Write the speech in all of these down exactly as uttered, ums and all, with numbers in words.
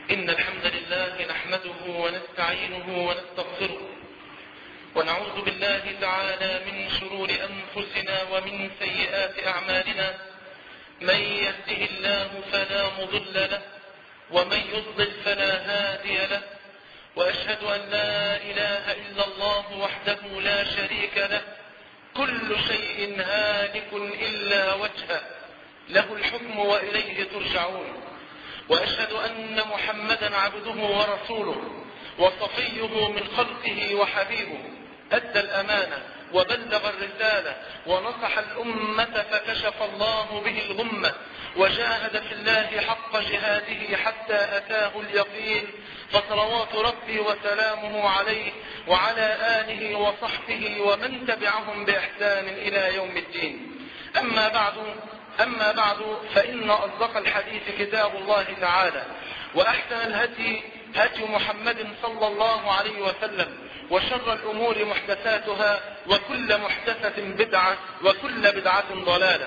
إن الحمد لله نحمده ونستعينه ونستغفره ونعوذ بالله تعالى من شرور أنفسنا ومن سيئات أعمالنا. من يهده الله فلا مضل له ومن يضلل فلا هادي له، وأشهد أن لا إله إلا الله وحده لا شريك له، كل شيء هالك إلا وجهه، له الحكم وإليه ترجعون. وأشهد أن محمدا عبده ورسوله وصفيه من خلقه وحبيبه، أدى الأمانة وبلغ الرسالة ونصح الأمة فكشف الله به الغمة، وجاهد في الله حق جهاده حتى أتاه اليقين، فصلوات ربي وسلامه عليه وعلى آله وصحبه ومن تبعهم بإحسان إلى يوم الدين. أما بعد أما بعد فإن أصدق الحديث كتاب الله تعالى، وأحسن الهدي هدي محمد صلى الله عليه وسلم، وشر الأمور محدثاتها، وكل محدثة بدعة، وكل بدعة ضلالة.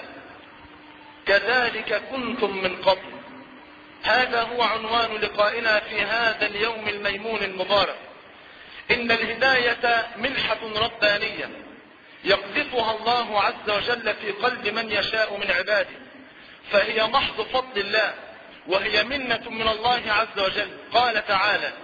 كذلك كنتم من قبل. هذا هو عنوان لقائنا في هذا اليوم الميمون المبارك. إن الهداية منحة ربانية يقذفها الله عز وجل في قلب من يشاء من عباده، فهي محض فضل الله، وهي منة من الله عز وجل. قال تعالى: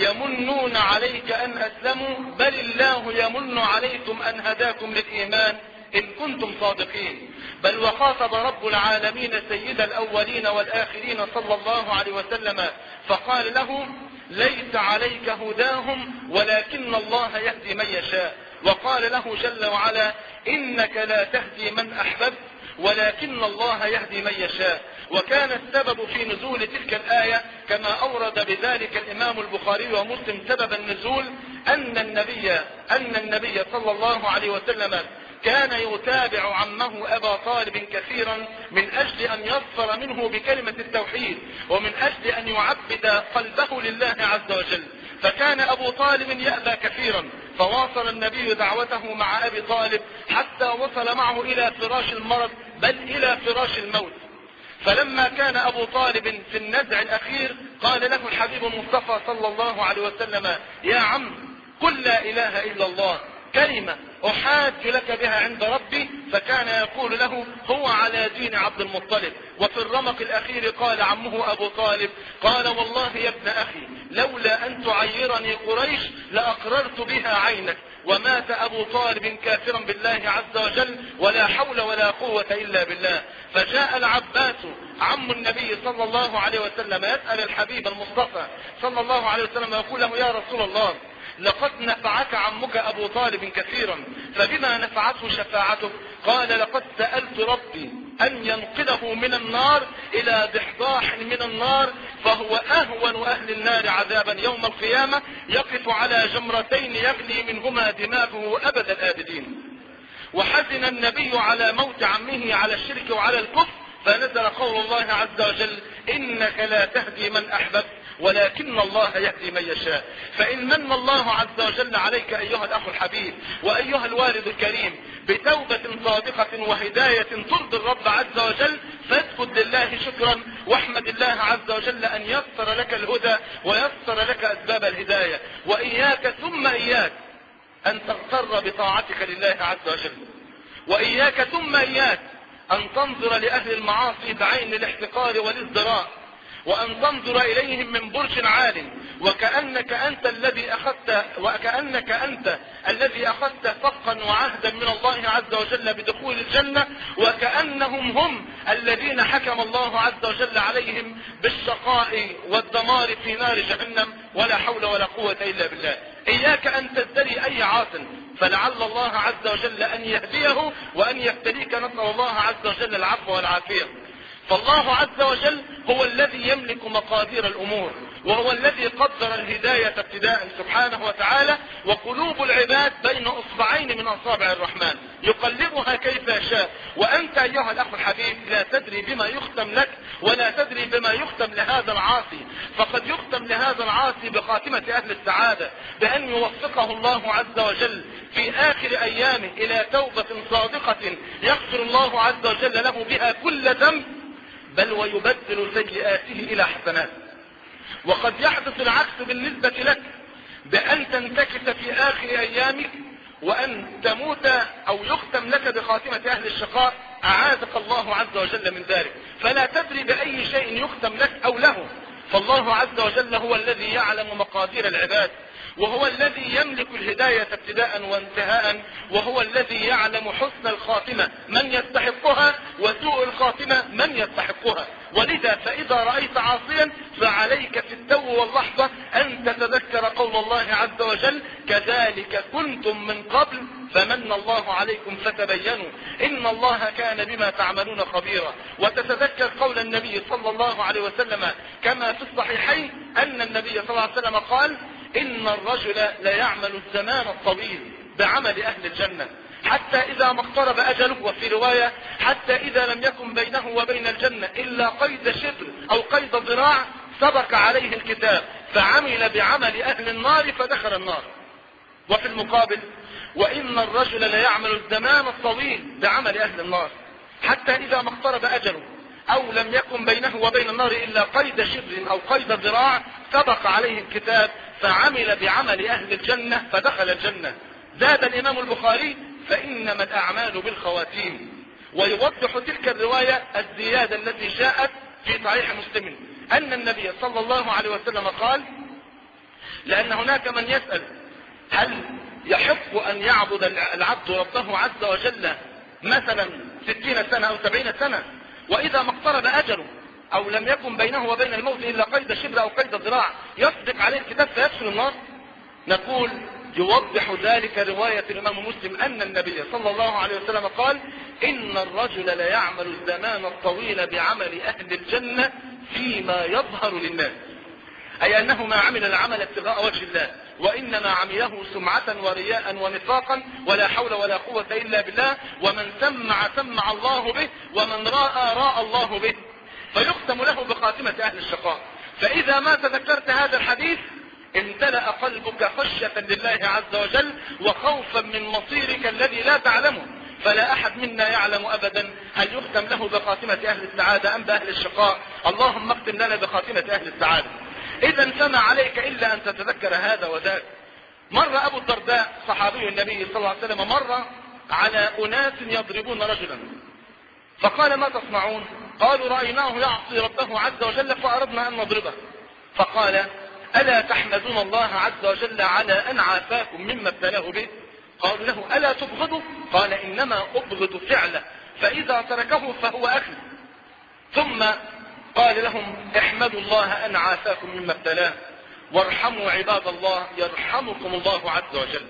يمنون عليك أن أسلموا، بل الله يمن عليكم أن هداكم للإيمان إن كنتم صادقين. بل وخاطب رب العالمين سيد الأولين والآخرين صلى الله عليه وسلم فقال له: ليس عليك هداهم ولكن الله يهدي من يشاء. وقال له جل وعلا: إنك لا تهدي من أحببت ولكن الله يهدي من يشاء. وكان السبب في نزول تلك الآية كما أورد بذلك الإمام البخاري ومسلم سبب النزول أن النبي أن النبي صلى الله عليه وسلم كان يتابع عمه أبا طالب كثيرا من أجل أن يظفر منه بكلمة التوحيد، ومن أجل أن يعبد قلبه لله عز وجل. فكان أبو طالب يأبى كثيرا، فواصل النبي دعوته مع أبي طالب حتى وصل معه إلى فراش المرض، بل إلى فراش الموت. فلما كان أبو طالب في النزع الأخير قال له الحبيب المصطفى صلى الله عليه وسلم: يا عم، قل لا إله إلا الله، كلمة أحاج لك بها عند ربي. فكان يقول له: هو على دين عبد المطلب. وفي الرمق الأخير قال عمه أبو طالب: قال والله يا ابن أخي، لولا أن تعيرني قريش لأقررت بها عينك. ومات أبو طالب كافرا بالله عز وجل، ولا حول ولا قوة إلا بالله. فجاء العباس عم النبي صلى الله عليه وسلم يسأل الحبيب المصطفى صلى الله عليه وسلم ويقول له: يا رسول الله، لقد نفعك عمك أبو طالب كثيرا، فبما نفعته شفاعتك؟ قال: لقد سألت ربي أن ينقذه من النار إلى ضحضاح من النار، فهو أهون أهل النار عذابا يوم القيامة، يقف على جمرتين يغلي منهما دماغه أبد الآبدين. وحزن النبي على موت عمه على الشرك وعلى الكفر، فنزل قول الله عز وجل: إنك لا تهدي من أحببت ولكن الله يهدي من يشاء. فإن من الله عز وجل عليك أيها الأخ الحبيب وأيها الوالد الكريم بتوبة صادقة وهداية ترضي الرب عز وجل، فاسجد لله شكرا واحمد الله عز وجل أن يسر لك الهدى ويسر لك أسباب الهداية. وإياك ثم إياك أن تغتر بطاعتك لله عز وجل، وإياك ثم إياك أن تنظر لأهل المعاصي بعين الاحتقار والازدراء، وأن تنظر إليهم من برج عال، وكأنك أنت الذي أخذت وكأنك أنت الذي أخذت فقا وعهدا من الله عز وجل بدخول الجنة، وكأنهم هم الذين حكم الله عز وجل عليهم بالشقاء والدمار في نار جهنم، ولا حول ولا قوة إلا بالله. إياك أن تزدري أي عاص، فلعل الله عز وجل أن يهديه وأن يبتليك. نسأل الله عز وجل العفو والعافية. فالله عز وجل هو الذي يملك مقادير الأمور، وهو الذي قدر الهداية ابتداء سبحانه وتعالى. وقلوب العباد بين أصبعين من أصابع الرحمن يقلبها كيف يشاء. وأنت أيها الأخ الحبيب لا تدري بما يختم لك، ولا تدري بما يختم لهذا العاصي. فقد يختم لهذا العاصي بخاتمة أهل السعادة، بأن يوفقه الله عز وجل في آخر أيامه إلى توبة صادقة يغفر الله عز وجل له بها كل ذنب، بل ويبدل سيئاته إلى حسنات. وقد يحدث العكس بالنسبة لك، بأن تنتكس في آخر أيامك وأن تموت أو يختم لك بخاتمة أهل الشقاء، أعاذك الله عز وجل من ذلك. فلا تدري بأي شيء يختم لك أو له، فالله عز وجل هو الذي يعلم مقادير العباد، وهو الذي يملك الهداية ابتداء وانتهاء، وهو الذي يعلم حسن الخاتمة من يستحقها وسوء الخاتمة من يستحقها. ولذا فإذا رأيت عاصيا فعليك في التو واللحظة أن تتذكر قول الله عز وجل: كذلك كنتم من قبل فمن الله عليكم فتبينوا إن الله كان بما تعملون خبيرا. وتتذكر قول النبي صلى الله عليه وسلم كما في الصحيحين أن النبي صلى الله عليه وسلم قال: إن الرجل ليعمل الزمان الطويل بعمل أهل الجنة حتى إذا ما اقترب أجله، وفي رواية حتى إذا لم يكن بينه وبين الجنة إلا قيد شبر أو قيد ذراع سبق عليه الكتاب فعمل بعمل أهل النار فدخل النار. وفي المقابل: وإن الرجل ليعمل الزمان الطويل بعمل أهل النار حتى إذا ما اقترب أجله أو لم يكن بينه وبين النار إلا قيد شبر أو قيد ذراع سبق عليه الكتاب فعمل بعمل أهل الجنة فدخل الجنة. زاد الإمام البخاري: فإنما الأعمال بالخواتيم. ويوضح تلك الرواية الزيادة التي جاءت في صحيح مسلم أن النبي صلى الله عليه وسلم قال: لأن هناك من يسأل هل يحق أن يعبد العبد ربه عز وجل مثلا ستين سنة أو سبعين سنة وإذا ما اقترب أجله أو لم يكن بينه وبين الموت إلا قيد شبر أو قيد ذراع يصدق عليه الكتاب فيدخل النار؟ نقول: يوضح ذلك رواية الإمام مسلم أن النبي صلى الله عليه وسلم قال: إن الرجل ليعمل الزمان الطويل بعمل أهل الجنة فيما يظهر للناس، أي أنه ما عمل العمل ابتغاء وجه الله، وإنما عمله سمعة ورياء ونفاقا ولا حول ولا قوة إلا بالله، ومن سمع سمع الله به ومن راى راى الله به، فيختم له بخاتمة أهل الشقاء. فإذا ما تذكرت هذا الحديث امتلأ قلبك خشية لله عز وجل وخوفا من مصيرك الذي لا تعلمه. فلا أحد منا يعلم أبدا هل يختم له بخاتمة أهل السعادة أم بأهل الشقاء. اللهم اختم لنا بخاتمة أهل السعادة. إذا فما عليك إلا أن تتذكر هذا وذاك. مر أبو الدرداء صحابي النبي صلى الله عليه وسلم مر على أناس يضربون رجلا، فقال: ما تصنعون؟ قالوا: رأيناه يعصي ربه عز وجل فأردنا أن نضربه. فقال: ألا تحمدون الله عز وجل على أن عافاكم مما ابتلاه به؟ قالوا له: ألا تبغضه؟ قال: إنما أبغض فعله، فإذا تركه فهو أخي. ثم قال لهم: احمدوا الله أن عافاكم مما ابتلاه، وارحموا عباد الله يرحمكم الله عز وجل.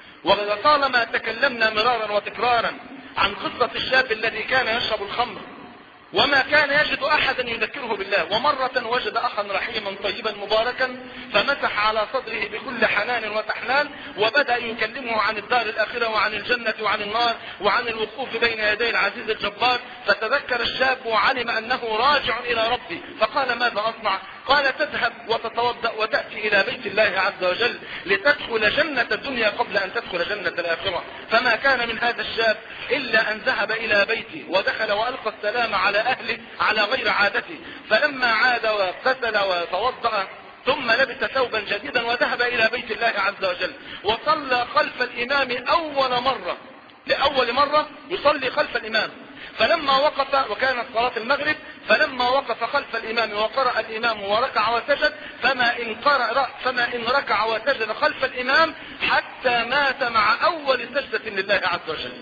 ولطالما تكلمنا مرارا وتكرارا عن قصة الشاب الذي كان يشرب الخمر وما كان يجد أحدا يذكره بالله، ومرة وجد أخا رحيما طيبا مباركا فمسح على صدره بكل حنان وتحنان وبدأ يكلمه عن الدار الآخرة وعن الجنة وعن النار وعن الوقوف بين يدي العزيز الجبار. فتذكر الشاب وعلم أنه راجع إلى ربه، فقال: ماذا أصنع؟ قال: تذهب وتتوضأ وتأتي إلى بيت الله عز وجل لتدخل جنة الدنيا قبل أن تدخل جنة الآخرة. فما كان من هذا الشاب إلا أن ذهب إلى بيته ودخل وألقى السلام على أهله على غير عادته. فلما عاد واغتسل وتوضأ ثم لبس ثوبا جديدا وذهب إلى بيت الله عز وجل وصلى خلف الإمام أول مرة، لأول مرة يصلي خلف الإمام. فلما وقف، وكانت صلاة المغرب، فلما وقف خلف الإمام وقرأ الإمام وركع وسجد فما إن, قرأ فما إن ركع وسجد خلف الإمام حتى مات مع أول سجدة لله عز وجل.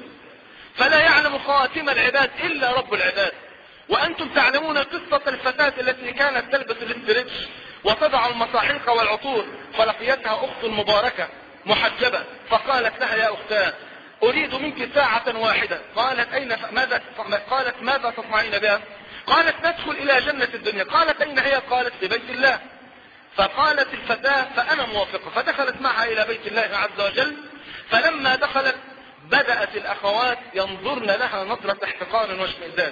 فلا يعلم خواتم العباد إلا رب العباد. وأنتم تعلمون قصة الفتاة التي كانت تلبس الاسترتش وتضع المصاحيق والعطور، فلقيتها أخت مباركة محجبة فقالت لها: يا أختاه، أريد منك ساعة واحدة. قالت: أين ماذا قالت ماذا تصنعين بها؟ قالت: ندخل إلى جنة الدنيا. قالت: أين هي؟ قالت: في بيت الله. فقالت الفتاة: فأنا موافقة. فدخلت معها إلى بيت الله عز وجل. فلما دخلت بدأت الأخوات ينظرن لها نظرة احتقار واشمئزاز،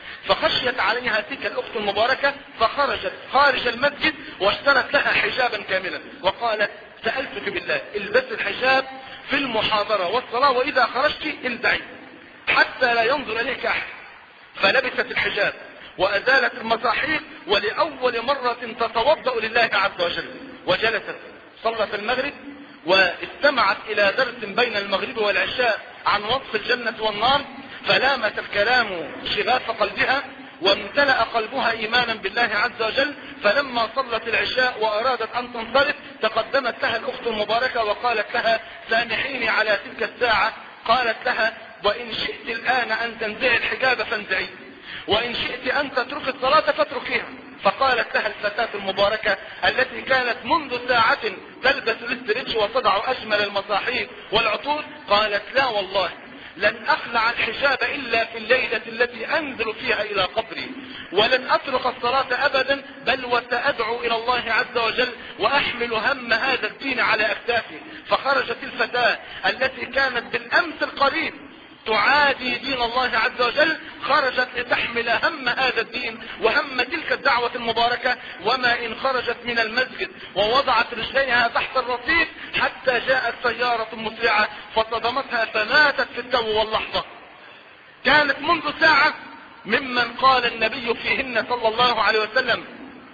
فخشيت عليها تلك الأخت المباركة فخرجت خارج المسجد واشترت لها حجابا كاملا وقالت: سألتك بالله البس الحجاب في المحاضرة والصلاة، وإذا خرجت البعي حتى لا ينظر إليك أحد. فلبست الحجاب وأزالت المصاحيق، ولأول مرة تتوضأ لله عز وجل، وجلست صلت المغرب واستمعت إلى درس بين المغرب والعشاء عن وصف الجنة والنار، فلامت الكلام شغاف قلبها وامتلأ قلبها إيمانا بالله عز وجل. فلما صلت العشاء وأرادت أن تنصرف تقدمت لها الأخت المباركة وقالت لها سامحيني على تلك الساعة. قالت لها وإن شئت الآن أن تنزعي الحجاب فانزعيه، وإن شئت أن تترك الصلاة فاتركيها. فقالت لها الفتاة المباركة التي كانت منذ ساعة تلبس الاسترتش وتضع أجمل المصاحيق والعطور، قالت لا والله لن أخلع الحجاب إلا في الليلة التي أنزل فيها إلى قبري، ولن أترك الصلاة أبدا، بل وسأدعو إلى الله عز وجل وأحمل هم هذا الدين على أكتافي. فخرجت الفتاة التي كانت بالأمس القريب تعادي دين الله عز وجل، خرجت لتحمل هم هذا الدين وهم تلك الدعوة المباركة. وما إن خرجت من المسجد ووضعت رجليها تحت الرصيف حتى جاءت سيارة مسرعة فصدمتها فماتت في التو واللحظة. كانت منذ ساعة ممن قال النبي فيهن صلى الله عليه وسلم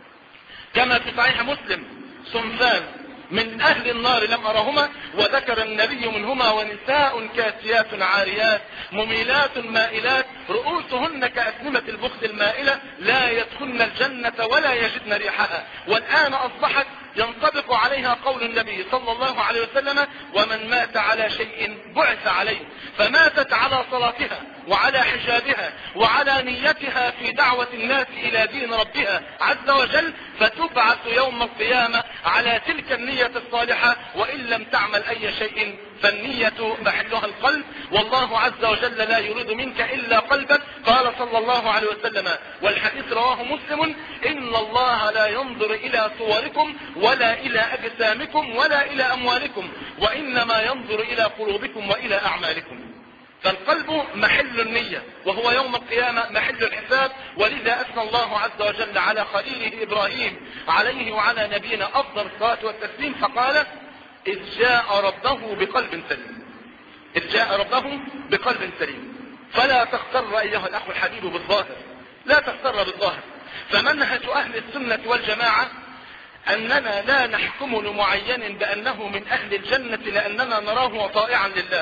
كما في صحيح مسلم صنفان من أهل النار لم أرهما، وذكر النبي منهما ونساء كاسيات عاريات مميلات مائلات رؤوسهن كأسنمة البخت المائلة لا يدخلن الجنة ولا يجدن ريحها. والآن أصبحت ينطبق عليها قول النبي صلى الله عليه وسلم ومن مات على شيء بعث عليه. فماتت على صلاتها وعلى حجابها وعلى نيتها في دعوة الناس إلى دين ربها عز وجل، فتبعث يوم القيامة على تلك النية الصالحة، وإن لم تعمل أي شيء فالنية محلها القلب، والله عز وجل لا يريد منك إلا قلبك. قال صلى الله عليه وسلم والحديث رواه مسلم إن الله لا ينظر إلى صوركم ولا إلى أجسامكم ولا إلى أموالكم، وإنما ينظر إلى قلوبكم وإلى أعمالكم. فالقلب محل النية، وهو يوم القيامة محل الحساب. ولذا أثنى الله عز وجل على خليله إبراهيم عليه وعلى نبينا أفضل الصلاة والتسليم فقال إذ جاء ربه بقلب سليم، إذ جاء ربه بقلب سليم. فلا تغتر أيها الأخ الحبيب بالظاهر، لا تغتر بالظاهر. فمنهج أهل السنة والجماعة أننا لا نحكم لمعين بأنه من أهل الجنة لأننا نراه طائعا لله،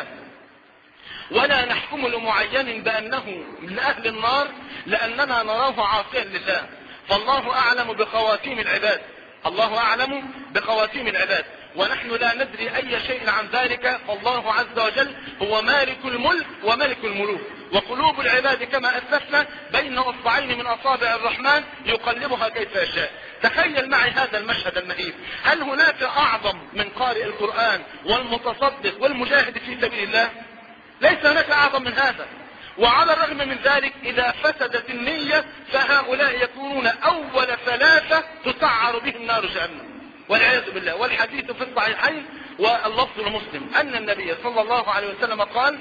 ولا نحكم لمعين بأنه من أهل النار لأننا نراه عاصيا لله. فالله أعلم بخواتيم العباد، الله أعلم بخواتيم العباد، ونحن لا ندري أي شيء عن ذلك. فالله عز وجل هو مالك الملك وملك الملوك، وقلوب العباد كما أسلفنا بين أصبعين من أصابع الرحمن يقلبها كيف يشاء. تخيل معي هذا المشهد المهيب. هل هناك أعظم من قارئ القرآن والمتصدق والمجاهد في سبيل الله؟ ليس هناك أعظم من هذا. وعلى الرغم من ذلك إذا فسدت النية فهؤلاء يكونون أول ثلاثة تسعر بهم نار جهنم والعياذ بالله. والحديث في الصحيحين واللفظ المسلم أن النبي صلى الله عليه وسلم قال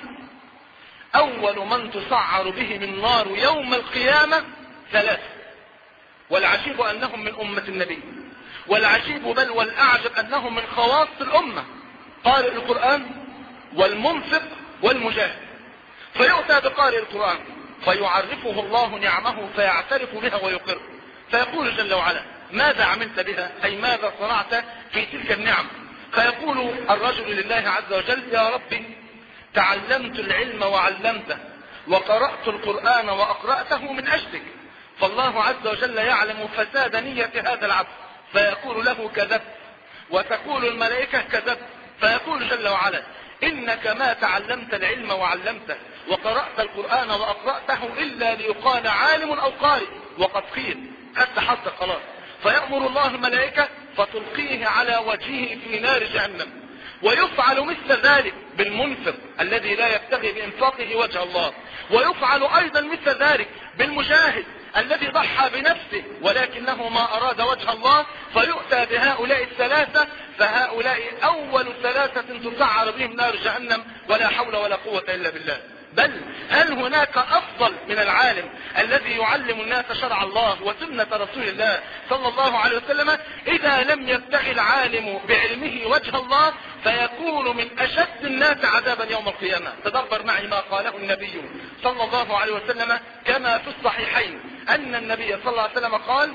أول من تسعر بهم النار يوم القيامة ثلاثة، والعجيب أنهم من أمة النبي، والعجيب بل والأعجب أنهم من خواص الأمة، قارئ القرآن والمنفق والمجاهد. فيؤتى بقارئ القرآن فيعرفه الله نعمه فيعترف بها ويقر، فيقول جل وعلا ماذا عملت بها، أي ماذا صنعت في تلك النعم؟ فيقول الرجل لله عز وجل يا ربي تعلمت العلم وعلمته وقرأت القرآن وأقرأته من أجلك. فالله عز وجل يعلم فساد نية هذا العبد فيقول له كذبت، وتقول الملائكة كذبت، فيقول جل وعلا إنك ما تعلمت العلم وعلمته وقرأت القرآن وأقرأته إلا ليقال عالم أو قارئ، وقد قيل حتى حتى خلاص. فيأمر الله الملائكة فتلقيه على وجهه في نار جهنم. ويفعل مثل ذلك بالمنفق الذي لا يبتغي بإنفاقه وجه الله، ويفعل أيضا مثل ذلك بالمجاهد الذي ضحى بنفسه ولكنه ما أراد وجه الله. فيؤتى بهؤلاء الثلاثة فهؤلاء أول ثلاثة تسعر بهم نار جهنم ولا حول ولا قوة إلا بالله. بل هل هناك أفضل من العالم الذي يعلم الناس شرع الله وسنة رسول الله صلى الله عليه وسلم؟ إذا لم يبتغي العالم بعلمه وجه الله فيكون من أشد الناس عذابا يوم القيامة. تدبر معي ما قاله النبي صلى الله عليه وسلم كما في الصحيحين أن النبي صلى الله عليه وسلم قال: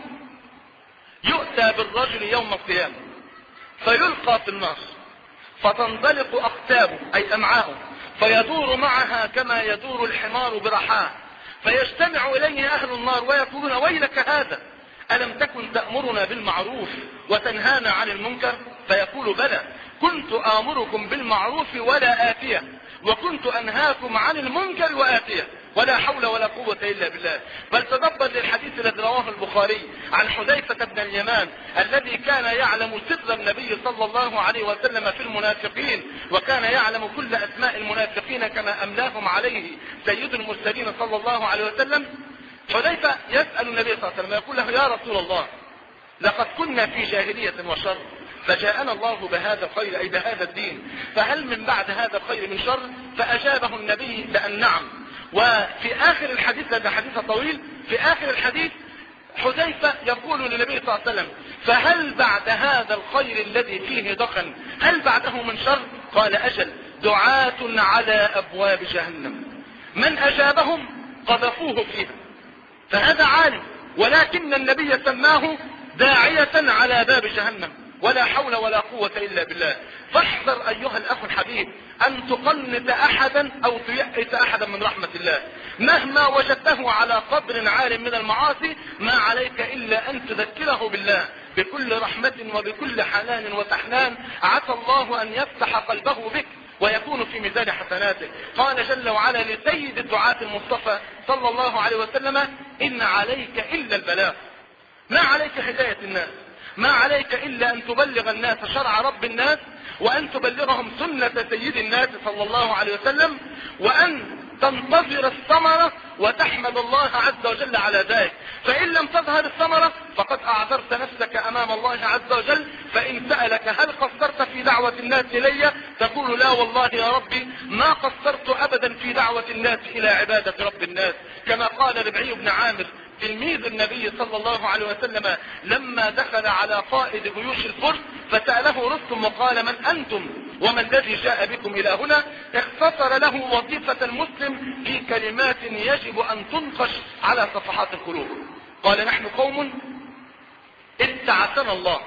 يؤتى بالرجل يوم القيامة فيلقى في النار فتنزلق أقتابه أي أمعاؤه فيدور معها كما يدور الحمار برحاه، فيجتمع إليه أهل النار ويقولون: ويلك هذا، ألم تكن تأمرنا بالمعروف وتنهانا عن المنكر؟ فيقول: بلى، كنت آمركم بالمعروف ولا آتيه، وكنت أنهاكم عن المنكر وآتيه، ولا حول ولا قوة إلا بالله. بل تدبر للحديث الذي رواه البخاري عن حذيفة بن اليمان الذي كان يعلم سر النبي صلى الله عليه وسلم في المنافقين، وكان يعلم كل أسماء المنافقين كما أملاهم عليه سيد المرسلين صلى الله عليه وسلم. حذيفة يسأل النبي صلى الله عليه وسلم يقول له: يا رسول الله، لقد كنا في جاهلية وشر، فجاءنا الله بهذا الخير أي بهذا الدين، فهل من بعد هذا الخير من شر؟ فأجابه النبي بأن نعم. وفي آخر الحديث، هذا حديث طويل، في آخر الحديث حذيفة يقول للنبي صلى الله عليه وسلم: فهل بعد هذا الخير الذي فيه دخن هل بعده من شر؟ قال: أجل، دعاة على أبواب جهنم، من أجابهم قذفوه فيها. فهذا عالم، ولكن النبي سماه داعية على باب جهنم، ولا حول ولا قوة إلا بالله. فاحذر أيها الأخ الحبيب أن تقنط أحدا أو تيأس أحدا من رحمة الله، مهما وجدته على قدر عال من المعاصي ما عليك إلا أن تذكره بالله بكل رحمة وبكل حنان وتحنان، عسى الله أن يفتح قلبه بك ويكون في ميزان حسناته. قال جل وعلا لسيد الدعاة المصطفى صلى الله عليه وسلم: إن عليك إلا البلاغ، ما عليك هداية الناس، ما عليك إلا أن تبلغ الناس شرع رب الناس، وأن تبلغهم سنة سيد الناس صلى الله عليه وسلم، وأن تنتظر الثمرة وتحمد الله عز وجل على ذلك. فإن لم تظهر الثمرة فقد أعذرت نفسك أمام الله عز وجل. فإن سألك: هل قصرت في دعوة الناس إلي؟ تقول: لا والله يا ربي ما قصرت أبدا في دعوة الناس إلى عبادة رب الناس. كما قال ربعي بن عامر تلميذ النبي صلى الله عليه وسلم لما دخل على قائد جيوش الفرس فسأله رستم وقال: من أنتم وما الذي جاء بكم إلى هنا؟ اختصر له وظيفة المسلم في كلمات يجب أن تنقش على صفحات القلوب. قال: نحن قوم ابتعثنا الله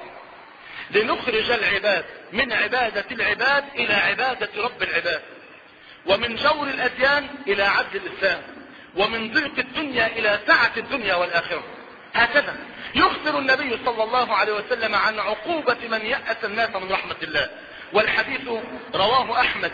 لنخرج العباد من عبادة العباد إلى عبادة رب العباد، ومن جور الأديان إلى عدل الإسلام، ومن ضيق الدنيا إلى سعة الدنيا والآخرة. هكذا يخبر النبي صلى الله عليه وسلم عن عقوبة من يأس الناس من رحمة الله. والحديث رواه أحمد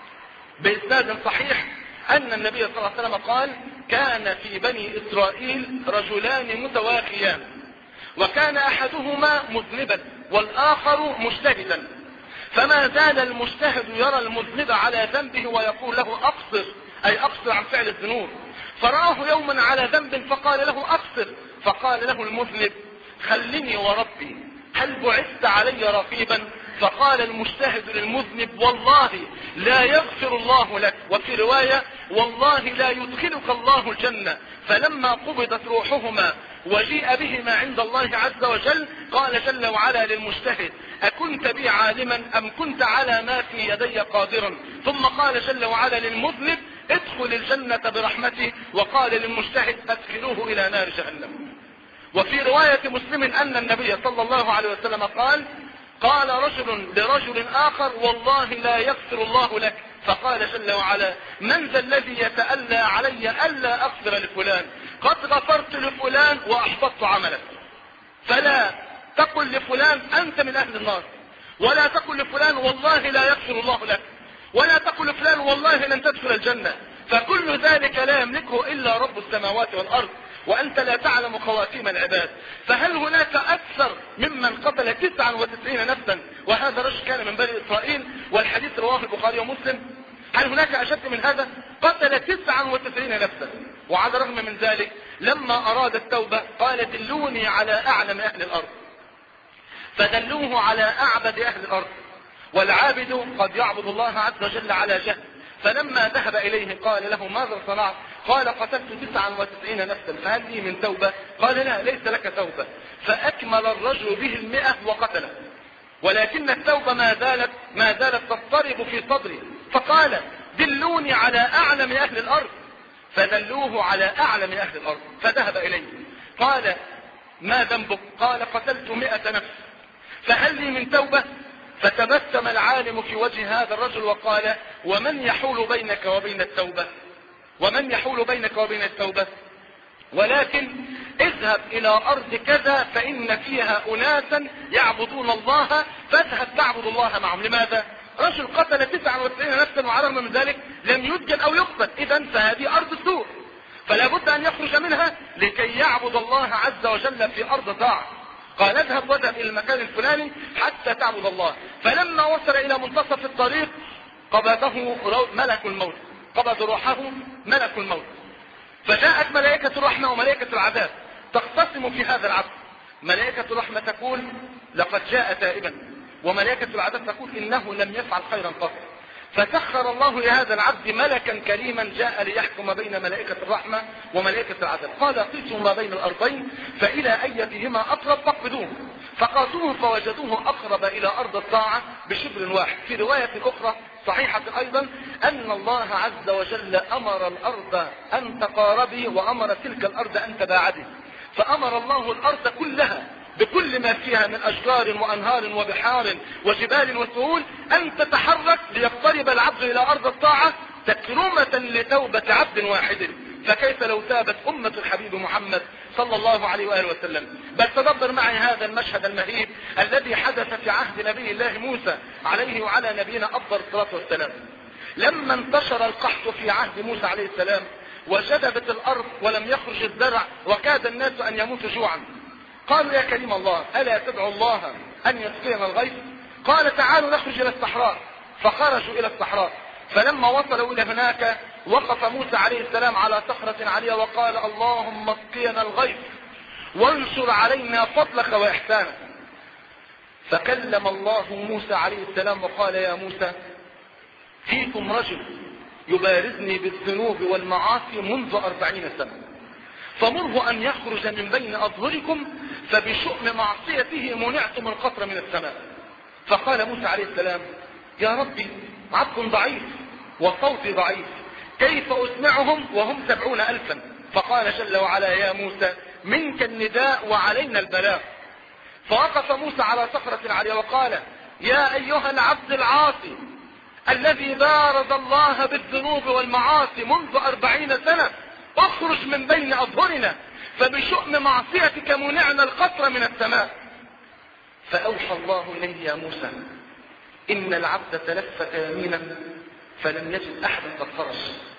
بإسناد صحيح أن النبي صلى الله عليه وسلم قال: كان في بني إسرائيل رجلان متواخيان، وكان أحدهما مذنبا والآخر مجتهدا، فما زال المجتهد يرى المذنب على ذنبه ويقول له: أقصر، أي أقصر عن فعل الذنوب. فرآه يوما على ذنب فقال له: أقصر. فقال له المذنب: خلني وربي، هل بعثت علي رقيبا؟ فقال المجتهد للمذنب: والله لا يغفر الله لك، وفي رواية: والله لا يدخلك الله الجنة. فلما قبضت روحهما وجيء بهما عند الله عز وجل قال جل وعلا للمجتهد: أكنت بي عالما أم كنت على ما في يدي قادرا؟ ثم قال جل وعلا للمذنب: ادخل الجنة برحمتي. وقال للمجتهد: ادخلوه إلى نار جهنم. وفي رواية مسلم أن النبي صلى الله عليه وسلم قال: قال رجل لرجل آخر: والله لا يغفر الله لك. فقال جل وعلا: من ذا الذي يتألى علي ألا أغفر لفلان؟ قد غفرت لفلان وأحبطت عملك. فلا تقل لفلان أنت من أهل النار، ولا تقل لفلان والله لا يغفر الله لك، ولا تقل لفلان والله لن تدخل الجنة، فكل ذلك لا يملكه إلا رب السماوات والأرض، وأنت لا تعلم خواتيم العباد. فهل هناك أكثر ممن قتل تسعة وتسعين نفسا؟ وهذا رجل كان من بني إسرائيل، والحديث رواه البخاري ومسلم. هل هناك أشد من هذا؟ قتل تسعة وتسعين نفسا. وعلى الرغم من ذلك لما أراد التوبة قال: دلوني على أعلم أهل الأرض، فدلوه على أعبد أهل الأرض. والعابد قد يعبد الله عز وجل على جهل. فلما ذهب إليه قال له: ماذا صنعت؟ قال: قتلت تسعة وتسعين نفسا، فهل لي من توبة؟ قال: لا، ليس لك توبة. فأكمل الرجل به المئة وقتله، ولكن التوبة ما زالت ما زالت تضطرب في صدري. فقال: دلوني على أعلم أهل الأرض، فدلوه على أعلم أهل الأرض، فذهب إليه قال ما ذنبك؟ قال قتلت مئة نفس فهل لي من توبة؟ فتبسم العالم في وجه هذا الرجل وقال ومن يحول بينك وبين التوبة؟ ومن يحول بينك وبين التوبة؟ ولكن اذهب الى ارض كذا فان فيها اناسا يعبدون الله فاذهب تعبد الله معهم. لماذا؟ رجل قتل تسعة وتسعين نفسا وعلى الرغم من ذلك لم يسجن او يقتل، اذا فهذه ارض سوء، فلا بد ان يخرج منها لكي يعبد الله عز وجل في ارض طاعة. قال اذهب واذهب الى المكان الفلاني حتى تعبد الله. فلما وصل الى منتصف الطريق قبضه ملك الموت، قبض روحه ملك الموت، فجاءت ملائكة الرحمة وملائكة العذاب تقتسم في هذا العبد. ملائكة الرحمة تقول لقد جاء تائبا، وملائكة العذاب تقول انه لم يفعل خيرا قط. فسخر الله لهذا العبد ملكا كريما جاء ليحكم بين ملائكة الرحمة وملائكة العذاب. قال قيسوا ما بين الارضين فإلى أيتهما أقرب فاقبضوه. فقاسوه فوجدوه أقرب إلى أرض الطاعة بشبر واحد. في رواية أخرى صحيحة أيضا أن الله عز وجل أمر الأرض أن تقاربي وأمر تلك الأرض أن تباعدي، فأمر الله الأرض كلها بكل ما فيها من أشجار وأنهار وبحار وجبال وسهول أن تتحرك ليقترب العبد إلى أرض الطاعة تكرمة لتوبة عبد واحد. فكيف لو تابت أمة الحبيب محمد صلى الله عليه وآله وسلم؟ بل تدبر معي هذا المشهد المهيب الذي حدث في عهد نبي الله موسى عليه وعلى نبينا أفضل الصلاة والسلام. لما انتشر القحط في عهد موسى عليه السلام وشدبت الأرض ولم يخرج الزرع وكاد الناس أن يموتوا جوعا، قالوا يا كريم الله ألا تدعو الله أن يسقينا الغيث؟ قال تعالوا نخرج إلى الصحراء. فخرجوا إلى الصحراء، فلما وصلوا إلى هناك وقف موسى عليه السلام على صخرة عالية وقال اللهم اسقينا الغيث وانشر علينا فضلك وإحسانك. فكلم الله موسى عليه السلام وقال يا موسى فيكم رجل يبارزني بالذنوب والمعاصي منذ أربعين سنة، فمره أن يخرج من بين أظهركم فبشؤم معصيته منعت من قطر من السماء. فقال موسى عليه السلام يا ربي عبد ضعيف وصوتي ضعيف، كيف أسمعهم وهم سبعون ألفا؟ فقال جل وعلا يا موسى منك النداء وعلينا البلاغ. فوقف موسى على صخرة عالية وقال يا أيها العبد العاصي الذي بارز الله بالذنوب والمعاصي منذ أربعين سنة اخرج من بين أظهرنا فبشؤم معصيتك منعنا القطر من السماء. فأوحى الله إليه يا موسى إن العبد تلفت يمينا فلم يجد أحدا قد خرج،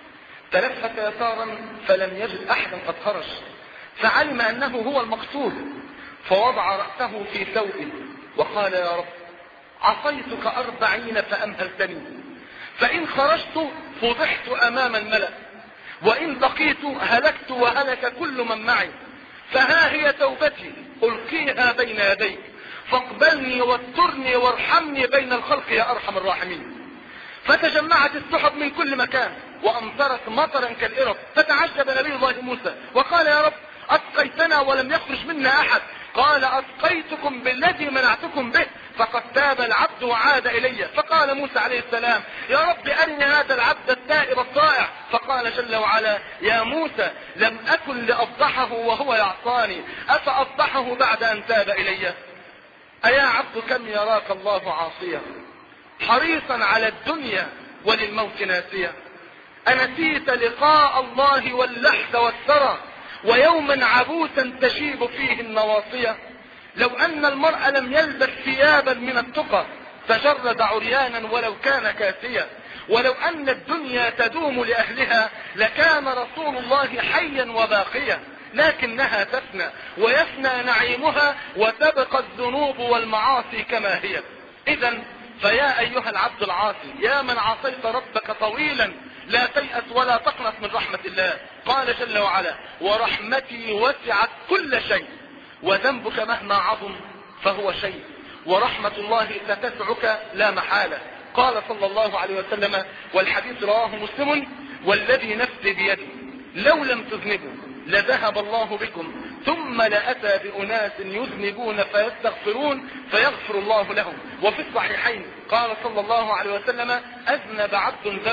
تلفت يسارا فلم يجد أحدا قد خرج، فعلم أنه هو المقصود فوضع رأسه في ثوبه وقال يا رب عصيتك أربعين فأمهلتني، فإن خرجت فضحت أمام الملأ، وإن بقيت هلكت وهلك كل من معي، فها هي توبتي ألقيها بين يديك فاقبلني واسترني وارحمني بين الخلق يا أرحم الراحمين. فتجمعت السحب من كل مكان وأمطرت مطرا كالإرب، فتعجب نبي الله موسى وقال يا رب أسقيتنا ولم يخرج منا أحد. قال أسقيتكم بالذي منعتكم به فقد تاب العبد وعاد إلي. فقال موسى عليه السلام يا رب أرني هذا العبد التائب الطائع. فقال جل وعلا يا موسى لم أكن لأفضحه وهو يعصاني أفأفضحه بعد أن تاب إلي؟ أيا عبد كم يراك الله عاصيا حريصا على الدنيا وللموت ناسيا، أنسيت لقاء الله واللحد والثرى ويوما عبوسا تشيب فيه النواصية؟ لو أن المرء لم يلبس ثيابا من التقى تجرد عريانا ولو كان كاسيا، ولو أن الدنيا تدوم لأهلها لكان رسول الله حيا وباقيا، لكنها تفنى ويفنى نعيمها وتبقى الذنوب والمعاصي كما هي. إذا فيا أيها العبد العاصي يا من عصيت ربك طويلا لا تيأس ولا تقنط من رحمة الله. قال جل وعلا ورحمتي وسعت كل شيء وذنبك مهما عظم فهو شيء ورحمة الله ستسعك لا محالة. قال صلى الله عليه وسلم والحديث رواه مسلم والذي نفسي بيده لو لم تذنبوا لذهب الله بكم ثم لأتى بأناس يذنبون فيستغفرون فيغفر الله لهم. وفي الصحيحين قال صلى الله عليه وسلم أذنب عبد ذنبا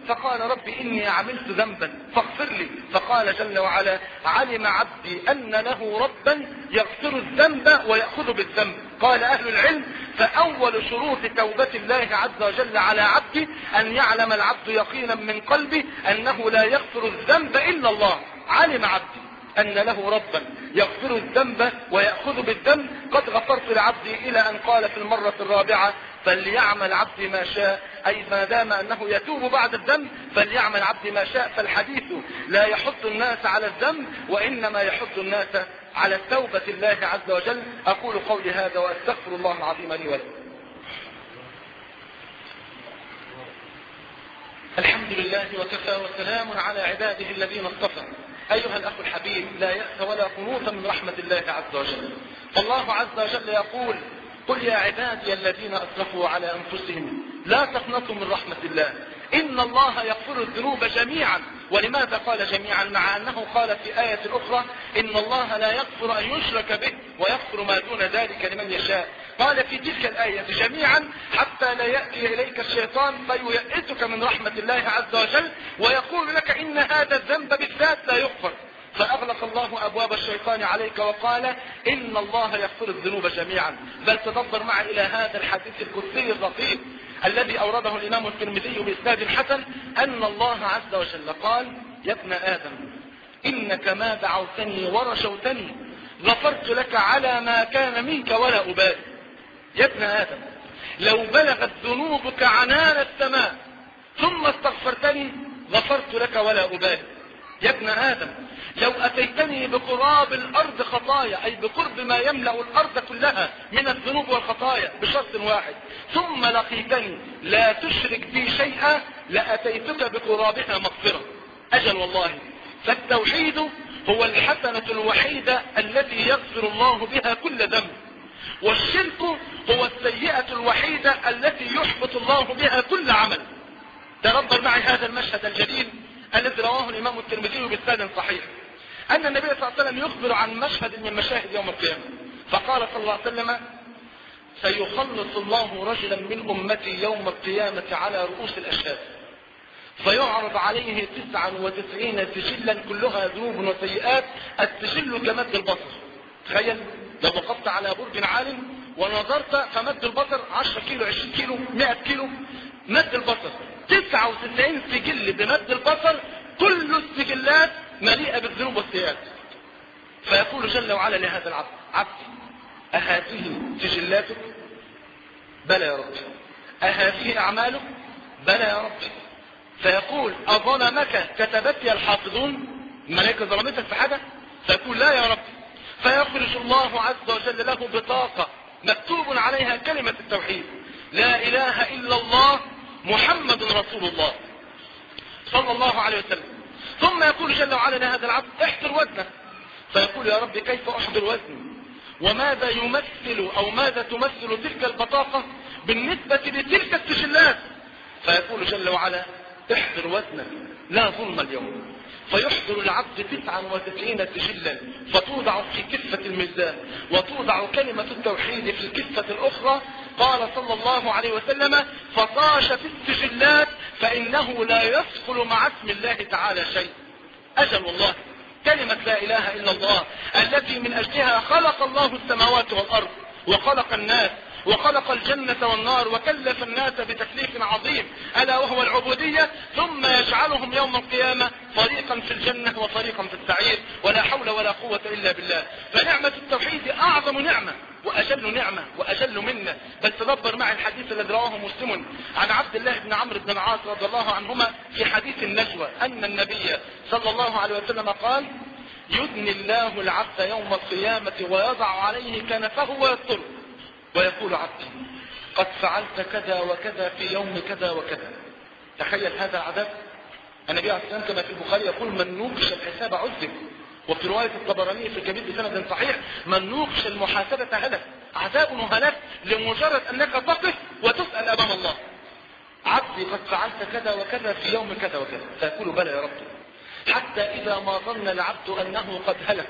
فقال ربي إني عملت ذنبا فاغفر لي. فقال جل وعلا علم عبدي أن له ربا يغفر الذنب ويأخذ بالذنب. قال أهل العلم فأول شروط توبة الله عز وجل على عبده أن يعلم العبد يقينا من قلبه أنه لا يغفر الذنب إلا الله. علم عبدي أن له ربا يغفر الذنب ويأخذ بالذنب قد غفرت لعبدي، إلى أن قال في المرة الرابعة فليعمل عبدي ما شاء، أي ما دام أنه يتوب بعد الذنب فليعمل عبدي ما شاء. فالحديث لا يحث الناس على الذنب وإنما يحث الناس على التوبة الله عز وجل. أقول قولي هذا وأستغفر الله العظيم لي ولكم. الحمد لله وكفى وسلام على عباده الذين اصطفى. أيها الأخ الحبيب، لا يأس ولا قنوط من رحمة الله عز وجل. فالله عز وجل يقول قل يا عبادي الذين أسرفوا على أنفسهم لا تقنطوا من رحمة الله إن الله يغفر الذنوب جميعا. ولماذا قال جميعا مع أنه قال في آية أخرى إن الله لا يغفر أن يشرك به ويغفر ما دون ذلك لمن يشاء؟ قال في تلك الآية جميعا حتى لا يأتي إليك الشيطان فييئسك من رحمة الله عز وجل ويقول لك إن هذا الذنب بالذات لا يغفر، فأغلق الله أبواب الشيطان عليك وقال إن الله يغفر الذنوب جميعا. بل تدبر معي إلى هذا الحديث القدسي الرقيق الذي أورده الإمام الترمذي بإسناد حسن أن الله عز وجل قال يا ابن آدم إنك ما دعوتني ورشوتني غفرت لك على ما كان منك ولا أبالي. يا ابن آدم لو بلغت ذنوبك عنان السماء ثم استغفرتني غفرت لك ولا أبالي. يا ابن آدم لو أتيتني بقراب الأرض خطايا، أي بقرب ما يملأ الأرض كلها من الذنوب والخطايا بشرط واحد ثم لقيتني لا تشرك بي شيئا لأتيتك بقرابها مغفرة. أجل والله، فالتوحيد هو الحسنة الوحيدة التي يغفر الله بها كل ذنب، والشرك هو السيئة الوحيدة التي يحبط الله بها كل عمل. تدبر معي هذا المشهد الجليل الذي رواه الإمام الترمذي بإسناد صحيح أن النبي صلى الله عليه وسلم يخبر عن مشهد من مشاهد يوم القيامة، فقال صلى الله عليه وسلم سيخلص الله رجلا من أمتي يوم القيامة على رؤوس الأشهاد فيعرض عليه تسعا وتسعين سجلا كلها ذنوب وسيئات، السجل كمد البصر. تخيل لو وقفت على برج عال ونظرت فمد البصر عشرة كيلو عشرين كيلو مئة كيلو مد البصر، تسعة وتسعين سجل بمد البصر كل السجلات مليئة بالذنوب والسيئات. فيقول جل وعلا لهذا العبد عبدي أهذه سجلاتك؟ بلى يا ربي. أهذه أعمالك؟ بلى يا ربي. فيقول أظلمك كتبتي الحافظون؟ الملائكة ظلمتك في حاجة؟ فيقول لا يا ربي. فيخرج الله عز وجل له بطاقة مكتوب عليها كلمة التوحيد لا إله إلا الله محمد رسول الله صلى الله عليه وسلم. ثم يقول جل وعلا لهذا العبد احضر وزنه، فيقول يا رب كيف احضر وزني وماذا يمثل او ماذا تمثل تلك البطاقة بالنسبة لتلك السجلات؟ فيقول جل وعلا احضر وزنك لا ظلم اليوم. فيحضر العبد تسعا وتسعين سجلا فتوضع في كفة الميزان وتوضع كلمة التوحيد في الكفة الأخرى. قال صلى الله عليه وسلم فطاش في السجلات فإنه لا يثقل مع اسم الله تعالى شيء. أجل والله، كلمة لا إله إلا الله التي من أجلها خلق الله السماوات والأرض وخلق الناس وخلق الجنة والنار وكلف الناس بتكليف عظيم ألا وهو العبودية، ثم يجعلهم يوم القيامة فريقا في الجنة وفريقا في السعير، ولا حول ولا قوة إلا بالله. فنعمة التوحيد أعظم نعمة وأجل نعمة وأجل منة. بل تدبر معي الحديث الذي رواه مسلم عن عبد الله بن عمرو بن العاص رضي الله عنهما في حديث النجوى أن النبي صلى الله عليه وسلم قال يدني الله العبد يوم القيامة ويضع عليه كنفه ويستره ويقول عبدي قد فعلت كذا وكذا في يوم كذا وكذا. تخيل هذا العذاب. النبي عليه الصلاة والسلام كما في البخاري يقول من نوقش الحساب عذب، وفي رواية الطبراني في الكبير بسند صحيح من نوقش المحاسبة هلك. عذاب وهلاك لمجرد أنك تقف وتسأل أمام الله عبدي قد فعلت كذا وكذا في يوم كذا وكذا، فيقول بلى يا رب، حتى إذا ما ظن العبد أنه قد هلك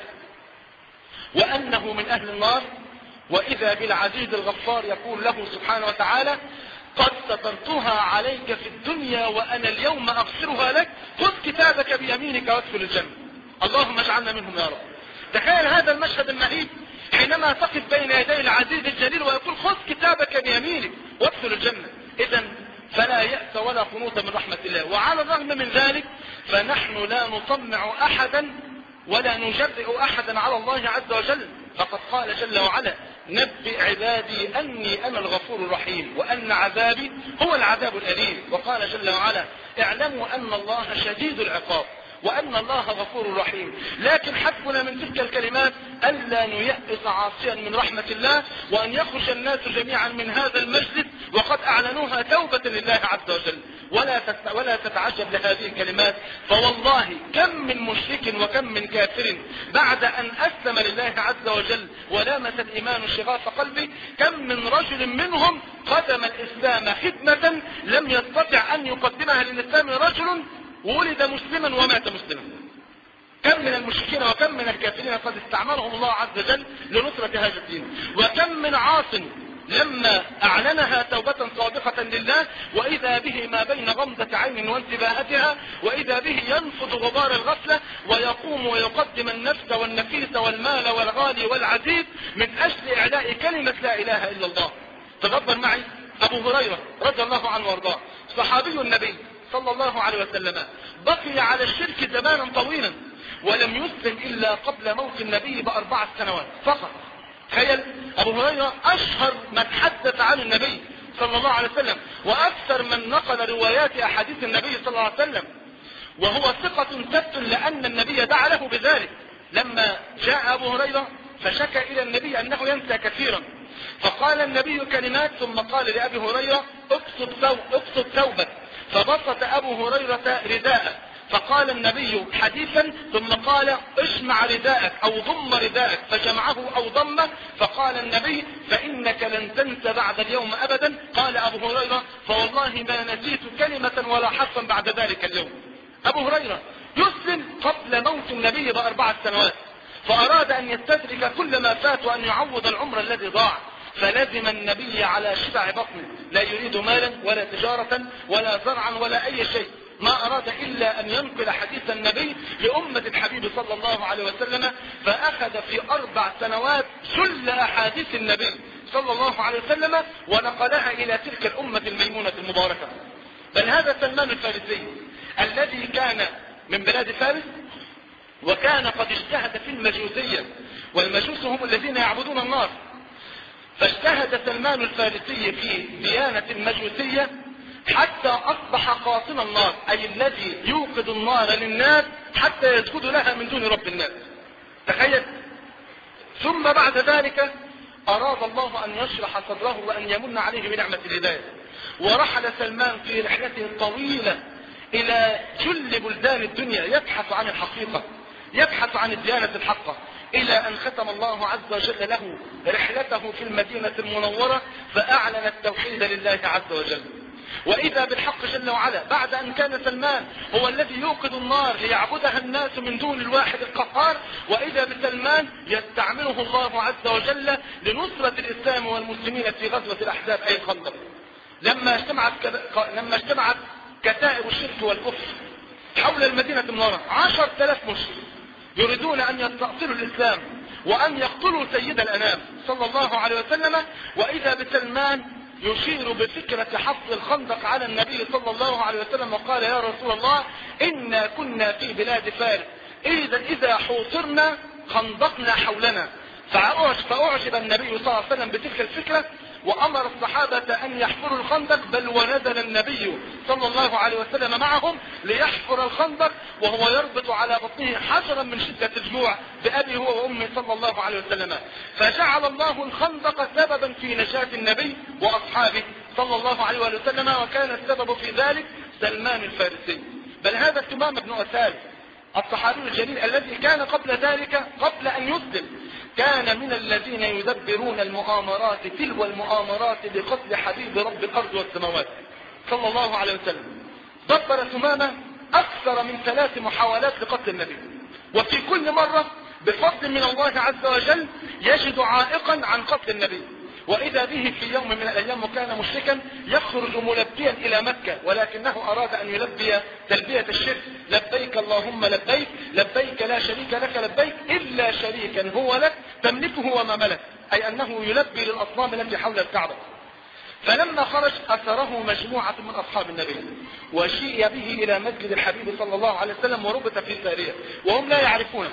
وأنه من أهل النار وإذا بالعزيز الغفار يقول له سبحانه وتعالى قد سترتها عليك في الدنيا وأنا اليوم أغفرها لك، خذ كتابك بيمينك وادخل الجنة. اللهم اجعلنا منهم يا رب. تخيل هذا المشهد المهيب حينما تقف بين يدي العزيز الجليل ويقول خذ كتابك بيمينك وادخل الجنة. إذن فلا يأس ولا قنوط من رحمة الله. وعلى الرغم من ذلك فنحن لا نطمع أحدا ولا نجرئ أحدا على الله عز وجل، فقد قال جل وعلا نبئ عبادي أني أنا الغفور الرحيم وأن عذابي هو العذاب الأليم. وقال جل وعلا اعلموا أن الله شديد العقاب وأن الله غفور رحيم. لكن حسبنا من تلك الكلمات ألا نيأس عاصيا من رحمة الله، وأن يخرج الناس جميعا من هذا المجلس وقد أعلنوها توبة لله عز وجل. ولا ولا تتعجب لهذه الكلمات، فوالله كم من مشرك وكم من كافر بعد أن أسلم لله عز وجل ولامس الإيمان شغاف قلبه، كم من رجل منهم قدم الإسلام خدمة لم يستطع أن يقدمها للإسلام رجل ولد مسلما ومات مسلما. كم من المشركين وكم من الكافرين قد استعملهم الله عز وجل لنصرة هذا الدين، وكم من عاص لما أعلنها توبة صادقة لله وإذا به ما بين غمضة عين وانتباهتها، وإذا به ينفض غبار الغفلة ويقوم ويقدم النفس والنفيس والمال والغالي والعزيز من أجل إعلاء كلمة لا إله إلا الله. تغبر معي أبو هريرة رضي الله عنه وارضاه، صحابي النبي صلى الله عليه وسلم، بقي على الشرك زمانا طويلا ولم يسلم إلا قبل موت النبي بأربعة سنوات فقط. تخيل أبو هريرة أشهر من حدث عن النبي صلى الله عليه وسلم وأكثر من نقل روايات أحاديث النبي صلى الله عليه وسلم، وهو ثقة ثبت لأن النبي دعا له بذلك. لما جاء أبو هريرة فشكى إلى النبي أنه ينسى كثيرا، فقال النبي كلمات ثم قال لأبي هريرة اقصد ثوبك، فبسط أبو هريرة رداءه، فقال النبي حديثا ثم قال اجمع رداءك أو ضم رداءك، فجمعه أو ضمه، فقال النبي فإنك لن تنسى بعد اليوم أبدا. قال أبو هريرة فوالله ما نسيت كلمة ولا حرفا بعد ذلك اليوم. أبو هريرة يسلم قبل موت النبي بأربعة سنوات، فأراد أن يستدرك كل ما فات وأن يعوض العمر الذي ضاع، فلزم النبي على شبع بطنه، لا يريد مالا ولا تجارة ولا زرعا ولا أي شيء، ما أراد إلا أن ينقل حديث النبي لأمة الحبيب صلى الله عليه وسلم. فأخذ في أربع سنوات جل أحاديث النبي صلى الله عليه وسلم ونقلها إلى تلك الأمة الميمونة المباركة. بل هذا سلمان الفارسي الذي كان من بلاد فارس وكان قد اجتهد في المجوسية، والمجوس هم الذين يعبدون النار، فاجتهد سلمان الفارسي في ديانة المجوسية حتى أصبح قاصم النار، أي الذي يوقد النار للناس حتى يسجد لها من دون رب الناس. تخيل. ثم بعد ذلك أراد الله أن يشرح صدره وأن يمن عليه بنعمة الهداية، ورحل سلمان في رحلته الطويلة إلى جل بلدان الدنيا يبحث عن الحقيقة، يبحث عن الديانة الحقة، إلى أن ختم الله عز وجل له رحلته في المدينة المنورة فأعلن التوحيد لله عز وجل. وإذا بالحق جل وعلا بعد أن كان سلمان هو الذي يوقد النار ليعبدها الناس من دون الواحد القهار، وإذا بسلمان يستعمله الله عز وجل لنصرة الإسلام والمسلمين في غزوة الأحزاب أي الخندق. لما اجتمعت لما اجتمعت كتائب الشرك والكفر حول المدينة المنورة عشر آلاف مشرك يريدون أن يستأصلوا الإسلام وأن يقتلوا سيد الأنام صلى الله عليه وسلم، وإذا بسلمان يشير بفكرة حفر الخندق على النبي صلى الله عليه وسلم وقال يا رسول الله إنا كنا في بلاد فارس إذا إذا حوصرنا خندقنا حولنا. فأعجب النبي صلى الله عليه وسلم بتلك الفكرة وأمر الصحابة أن يحفروا الخندق، بل ونزل النبي صلى الله عليه وسلم معهم ليحفر الخندق وهو يربط على بطنه حجرا من شدة الجوع بأبي هو وأمي صلى الله عليه وسلم. فجعل الله الخندق سببا في نجاة النبي وأصحابه صلى الله عليه وسلم، وكان السبب في ذلك سلمان الفارسي. بل هذا تمام بن أسال الصحابي الجليل الذي كان قبل ذلك قبل أن يسلم كان من الذين يدبرون المؤامرات تلو المؤامرات لقتل حبيب رب الأرض والسماوات صلى الله عليه وسلم. دبر ثمامة أكثر من ثلاث محاولات لقتل النبي، وفي كل مرة بفضل من الله عز وجل يجد عائقا عن قتل النبي، وإذا به في يوم من الأيام وكان مشركا يخرج ملبيا إلى مكة، ولكنه أراد أن يلبي تلبية الشرك: لبيك اللهم لبيك، لبيك لا شريك لك لبيك، إلا شريكا هو لك تملكه وما ملك، أي أنه يلبي للأصنام التي حول الكعبة. فلما خرج أثره مجموعة من أصحاب النبي، وشيء به إلى مسجد الحبيب صلى الله عليه وسلم وربط في سارية وهم لا يعرفونه.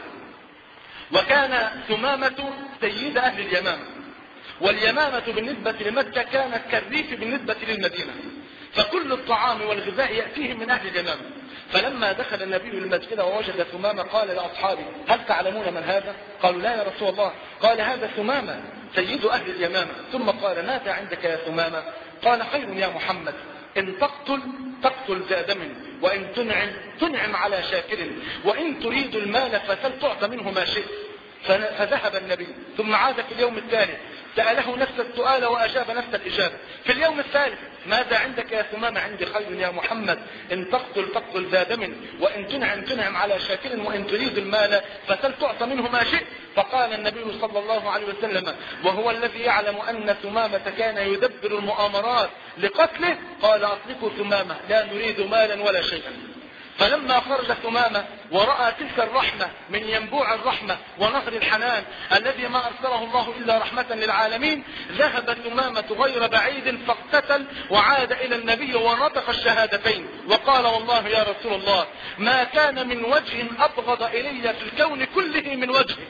وكان ثمامة سيد أهل اليمامة، واليمامة بالنسبة لمكة كانت كالريف بالنسبة للمدينة، فكل الطعام والغذاء يأتيهم من أهل اليمامة. فلما دخل النبي المسجد ووجد ثمامة قال لأصحابه: هل تعلمون من هذا؟ قالوا: لا يا رسول الله. قال: هذا ثمامة سيد أهل اليمامة. ثم قال: ماذا عندك يا ثمامة؟ قال: خير يا محمد، إن تقتل تقتل ذا دم، وإن تنعم تنعم على شاكر، وإن تريد المال فسل تعطى منه ما شئت. فذهب النبي، ثم عاد في اليوم الثالث سأله نفس السؤال وأجاب نفس الإجابة. في اليوم الثالث: ماذا عندك يا ثمامة؟ عندي خير يا محمد، إن تقتل تقتل ذا دم، وإن تنعم تنعم على شاكر، وإن تريد المال فسل تعطى منه ما شئت. فقال النبي صلى الله عليه وسلم وهو الذي يعلم أن ثمامة كان يدبر المؤامرات لقتله: قال: أطلقوا ثمامة، لا نريد مالا ولا شيئا. فلما خرج ثمامة ورأى تلك الرحمة من ينبوع الرحمة ونهر الحنان الذي ما أرسله الله إلا رحمة للعالمين، ذهب ثمامة غير بعيد فاقتتل وعاد إلى النبي ونطق الشهادتين وقال: والله يا رسول الله ما كان من وجه أبغض إلي في الكون كله من وجهك،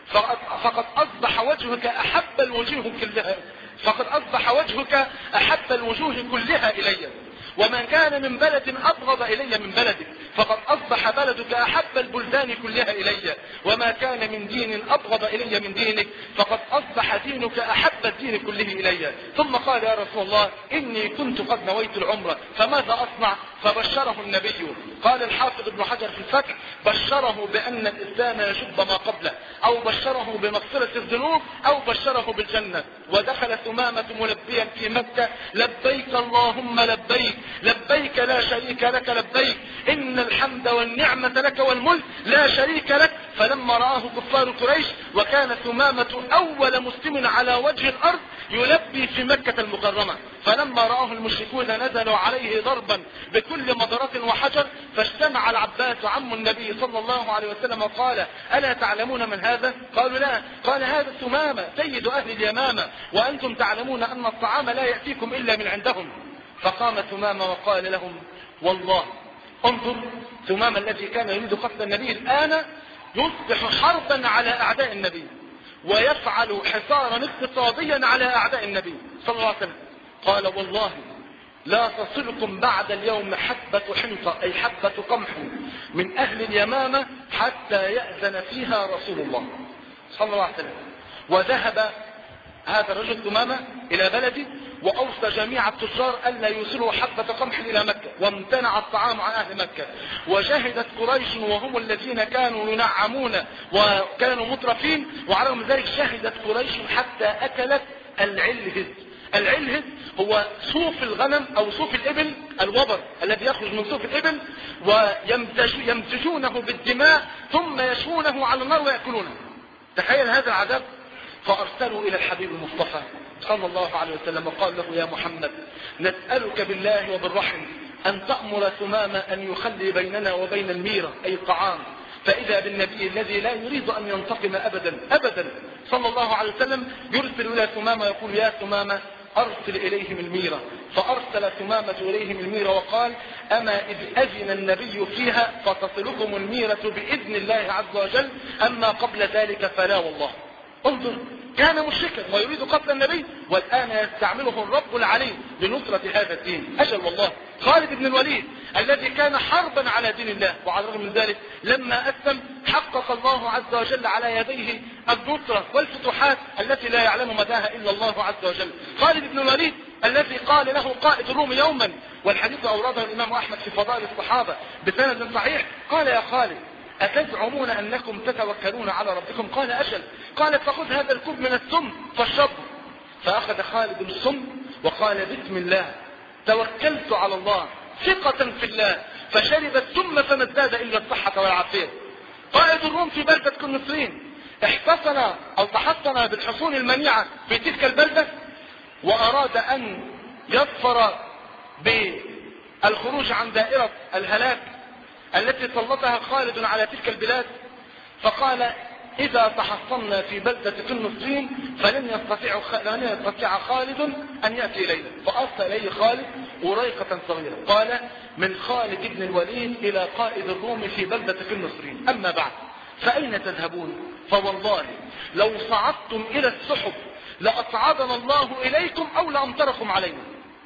فقد أصبح وجهك أحب الوجوه كلها فقد أصبح وجهك أحب الوجوه كلها إلي، ومن كان من بلد أبغض إلي من بلدك فقد أصبح بلدك أحب البلدان كلها إلي، وما كان من دين أبغض إلي من دينك فقد أصبح دينك أحب الدين كله إلي. ثم قال: يا رسول الله إني كنت قد نويت العمرة فماذا أصنع؟ فبشره النبي. قال الحافظ ابن حجر في الفتح: بشره بأن الإسلام يجب ما قبله، أو بشره بمغفرة الذنوب، أو بشره بالجنة. ودخل ثمامة ملبيا في مكة: لبيك اللهم لبيك، لبيك لا شريك لك لبيك، إن الحمد والنعمة لك والملك لا شريك لك. فلما رآه كفار قريش، وكان ثمامة أول مسلم على وجه الأرض يلبي في مكة المكرمة، فلما رآه المشركون نزلوا عليه ضربا بكل مضرة وحجر، فاجتمع العباس عم النبي صلى الله عليه وسلم وقال: ألا تعلمون من هذا؟ قالوا: لا. قال: هذا ثمامة سيد أهل اليمامة، وأنتم تعلمون أن الطعام لا يأتيكم إلا من عندهم. فقام ثمامة وقال لهم: والله انظر، ثمامة الذي كان يريد قتل النبي الآن يصبح حربا على أعداء النبي، ويفعل حصارا اقتصاديا على أعداء النبي صلى الله عليه وسلم. قال: والله لا تصلكم بعد اليوم حبة حنطة، أي حبة قمح من أهل اليمامة حتى يأذن فيها رسول الله صلى الله عليه وسلم. وذهب هذا الرجل ثمامة إلى بلده، وأوصى جميع التجار ألا يوصلوا حبة قمح إلى مكة، وامتنع الطعام عن أهل مكة. وشهدت قريش وهم الذين كانوا ينعمون وكانوا مترفين، وعلى رغم ذلك شهدت قريش حتى أكلت العلهز. العلهز هو صوف الغنم أو صوف الإبل، الوبر الذي يخرج من صوف الإبل، ويمزجونه بالدماء ثم يشوونه على النار ويأكلونه. تخيل هذا العذاب. فأرسلوا إلى الحبيب المصطفى صلى الله عليه وسلم وقال له: يا محمد، نسألك بالله وبالرحم أن تأمر ثمامة أن يخلي بيننا وبين الميرة أي الطعام. فإذا بالنبي الذي لا يريد أن ينتقم أبدا أبدا صلى الله عليه وسلم يرسل إلى ثمامة يقول: يا ثمامة أرسل إليهم الميرة. فأرسل ثمامة إليهم الميرة وقال: أما إذ أذن النبي فيها فتصلكم الميرة بإذن الله عز وجل، أما قبل ذلك فلا والله. انظر، كان مشركا ويريد قتل النبي، والآن يستعمله الرب العليم لنصرة هذا الدين. أجل والله. خالد بن الوليد الذي كان حربا على دين الله، وعلى الرغم من ذلك لما أسلم حقق الله عز وجل على يديه النصرة والفتوحات التي لا يعلم مداها إلا الله عز وجل. خالد بن الوليد الذي قال له قائد الروم يوما، والحديث أورده الإمام أحمد في فضائل الصحابة بسند صحيح، قال: يا خالد، أتزعمون أنكم تتوكلون على ربكم؟ قال: أجل. قال: فخذ هذا الكوب من السم فاشربه. فأخذ خالد السم وقال: بسم الله، توكلت على الله ثقة في الله، فشرب السم فما ازداد إلا الصحة والعافية. قائد الروم في بلدة كنسرين احتصن أو تحصن بالحصون المنيعة في تلك البلدة، وأراد أن يظفر بالخروج عن دائرة الهلاك التي سلطها خالد على تلك البلاد، فقال إذا تحصلنا في بلدة النصرين فلن يستطيع لن يستطيع خالد أن يأتي إلينا. فأرسل إليه خالد وريقة صغيرة، قال من خالد بن الوليد إلى قائد الروم في بلدة النصرين، أما بعد فأين تذهبون؟ فوالله لو صعدتم إلى السحب لأصعدنا الله إليكم أو لأمطركم علينا.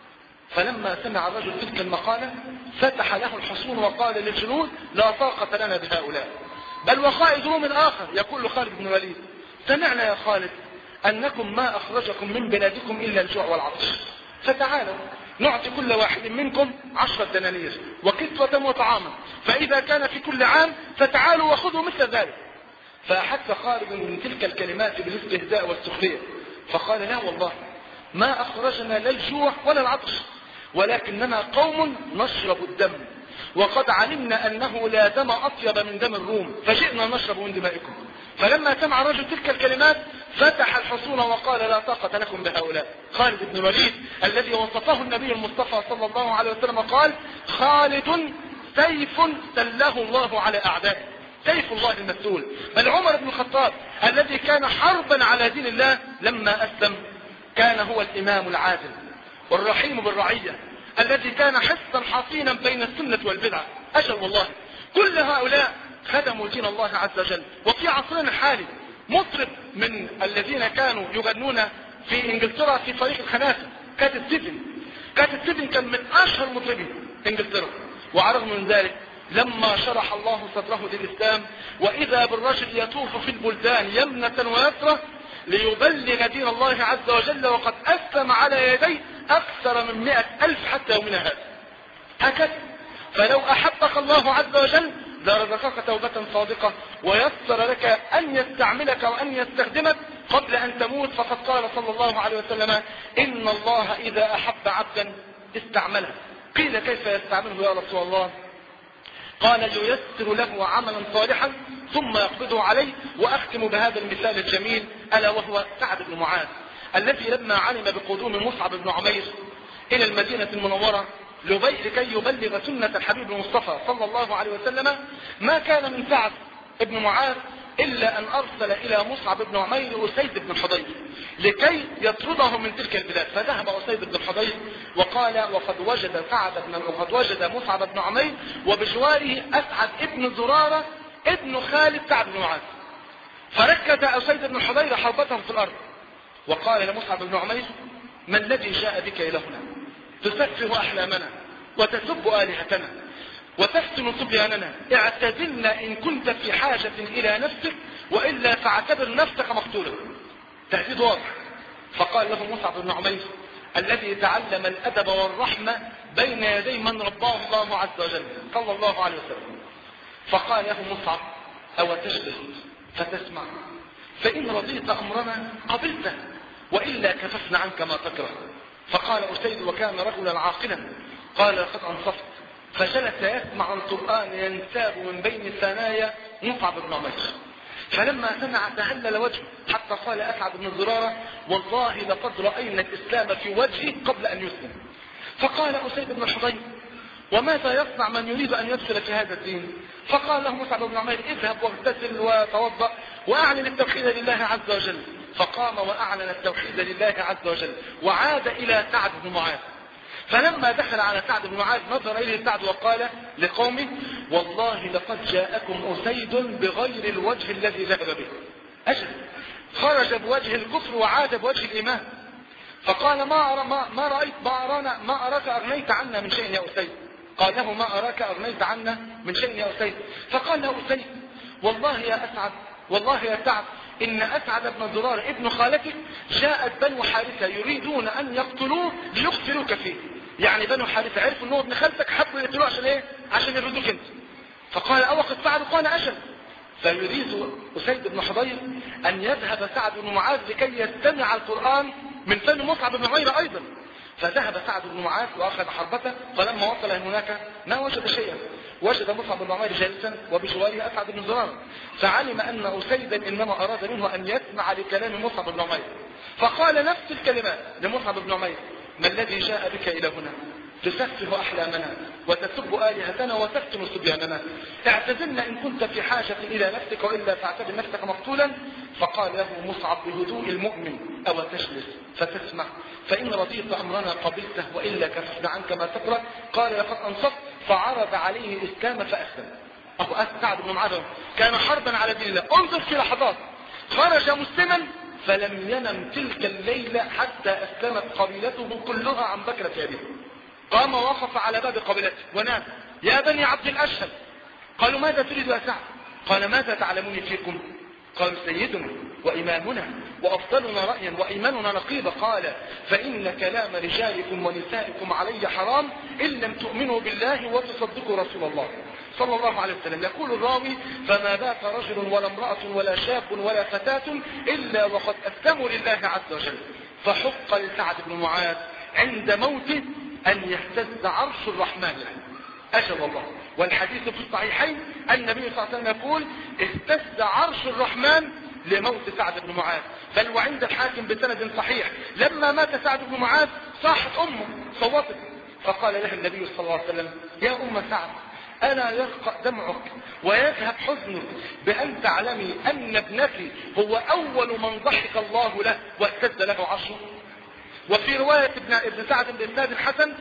فلما سمع الرجل تلك المقالة فتح له الحصون وقال للجنود لا طاقة لنا بهؤلاء. بل وقائد روم آخر يقول خالد بن الوليد سمعنا يا خالد أنكم ما أخرجكم من بلادكم إلا الجوع والعطش، فتعالوا نعطي كل واحد منكم عشرة دنانير وكسوة وطعاما، فإذا كان في كل عام فتعالوا وخذوا مثل ذلك. فأحس خالد من تلك الكلمات بالاستهزاء والسخرية، فقال لا والله ما أخرجنا لا الجوع ولا العطش، ولكننا قوم نشرب الدم، وقد علمنا أنه لا دم أطيب من دم الروم فجئنا نشرب من دمائكم. فلما سمع الرجل تلك الكلمات فتح الحصون وقال لا طاقة لكم بهؤلاء. خالد بن الوليد الذي وصفه النبي المصطفى صلى الله عليه وسلم قال خالد سيف سله الله على أعدائه، سيف الله المسلول. بل عمر بن الخطاب الذي كان حربا على دين الله لما أسلم كان هو الإمام العادل والرحيم بالرعية الذي كان حصا حصينا بين السنة والبدعة. أجل والله كل هؤلاء خدموا دين الله عز وجل. وفي عصرنا الحالي مطرب من الذين كانوا يغنون في انجلترا في طريق الخنافة كات ستيفن. كات ستيفن كان من أشهر مطربين انجلترا، وعلى الرغم من ذلك لما شرح الله صدره للإسلام وإذا بالرجل يطوف في البلدان يمنة ويسرة ليبلغ دين الله عز وجل وقد أسلم على يديه أكثر من مئة ألف حتى يومنا هذا. هكذا فلو أحبك الله عز وجل لرزقك توبة صادقة ويسر لك أن يستعملك وأن يستخدمك قبل أن تموت. فقد قال صلى الله عليه وسلم إن الله إذا أحب عبدا استعمله. قيل كيف يستعمله يا رسول الله؟ قال ييسر له عملا صالحا ثم يقبضه عليه. وأختم بهذا المثال الجميل ألا وهو سعد بن معاذ الذي لما علم بقدوم مصعب بن عمير إلى المدينة المنورة لكي يبلغ سنة الحبيب المصطفى صلى الله عليه وسلم ما كان من سعد بن معاذ إلا أن أرسل إلى مصعب بن عمير أسيد بن حضير لكي يطرده من تلك البلاد. فذهب أسيد بن حضير وقال وقد وجد سعد بن وقد وجد مصعب بن عمير وبجواره أسعد ابن زرارة ابن خالد سعد بن معاذ. فركز أسيد بن حضير حربته في الأرض وقال لمصعب بن عمير ما الذي جاء بك إلى هنا؟ تسفه أحلامنا وتسب آلهتنا وتفتن صبياننا، اعتزلنا إن كنت في حاجة إلى نفسك وإلا فاعتبر نفسك مقتولا. تهديد واضح. فقال له مصعب بن عمير الذي تعلم الأدب والرحمة بين يدي من رباه الله عز وجل صلى الله عليه وسلم. فقال له مصعب أو تجلس فتسمع فإن رضيت أمرنا قبلته وإلا كففنا عنك ما تكره. فقال أسيد وكان رجلا عاقلا قال لقد أنصفت. فجلس يسمع القرآن ينساب من بين ثنايا مصعب بن عمير. فلما سمع تهلل وجهه حتى قال أسعد بن زرارة والله لقد رأينا الإسلام في وجهه قبل أن يسلم. فقال أسيد بن حضير وماذا يصنع من يريد أن يدخل في هذا الدين؟ فقال له مصعب بن عمير اذهب واغتسل وتوضأ وأعلن التوحيد لله عز وجل. فقام وأعلن التوحيد لله عز وجل وعاد إلى سعد بن معاذ. فلما دخل على سعد بن معاذ نظر إليه سعد وقال لقومه والله لقد جاءكم أسيد بغير الوجه الذي ذهب به. أجل خرج بوجه الكفر وعاد بوجه الإيمان. فقال ما, أرى ما, ما رأيت ما, أرانا ما أراك أغنيت عنا من شيء يا أسيد. قال له ما أراك أغنيت عنا من شيء يا أسيد. فقال له أسيد والله يا أسعد والله يا سعد إن أسعد بن زرار ابن خالتك جاءت بنو حارثة يريدون أن يقتلوه ليقتلوك فيه. يعني بنو حارثة عرفوا أنه ابن خالتك حبوا يقتلوه عشان إيه؟ عشان يردوك أنت. فقال أوقف فعلوا؟ قال أجل. فيريد أسيد بن حضير أن يذهب سعد بن معاذ لكي يستمع القرآن من فم مصعب بن عمير أيضا. فذهب سعد بن معاذ وأخذ حربته. فلما وصل هناك ما وجد شيئا، وجد مصعب بن عمير جالسا وبجواره أسعد بن زرار. فعلم أن أسيدا إنما أراد منه أن يسمع لكلام مصعب بن عمير. فقال نفس الكلمات لمصعب بن عمير: ما الذي جاء بك إلى هنا؟ تسفه أحلامنا وتسب آلهتنا وتفتن صبياننا، اعتزلنا إن كنت في حاجة إلى نفسك وإلا فاعتبر نفسك مقتولا. فقال له مصعب بهدوء المؤمن: أو تجلس فتسمع، فإن رضيت أمرنا قبلته وإلا كففنا عنك ما تكره. قال: لقد أنصفت. فعرض عليه الإسلام فأسلم. أبو سعد بن معاذ كان حربا على دين الله. انظر في لحظات، خرج مسلما فلم ينم تلك الليلة حتى أسلمت قبيلته كلها عن بكرة يده. قام ووقف على باب قبيلته ونادى: يا بني عبد الأشهل. قالوا: ماذا تريد يا سعد؟ قال: ماذا تعلمون فيكم؟ قالوا: سيدنا وإمامنا وأفضلنا رأيا وإيماننا نقيبة. قال: فإن كلام رجالكم ونسائكم علي حرام إن لم تؤمنوا بالله وتصدقوا رسول الله صلى الله عليه وسلم. يقول الراوي: فما بات رجل ولا امرأة ولا شاب ولا فتاة إلا وقد أسلموا لله عز وجل. فحق لسعد بن معاذ عند موته أن يهتز عرش الرحمن له. أجل الله. والحديث في الصحيحين النبي صلى الله عليه وسلم يقول: اهتز عرش الرحمن لموت سعد بن معاذ. بل وعند الحاكم بسند صحيح لما مات سعد بن معاذ صاحت أمه صوتت، فقال لها النبي صلى الله عليه وسلم: يا أم سعد، ألا يرقى دمعك ويذهب حزنك بأن تعلمي أن ابنك هو أول من ضحك الله له واهتز له عرشه؟ وفي رواية ابن, ابن سعد بإسناد حسن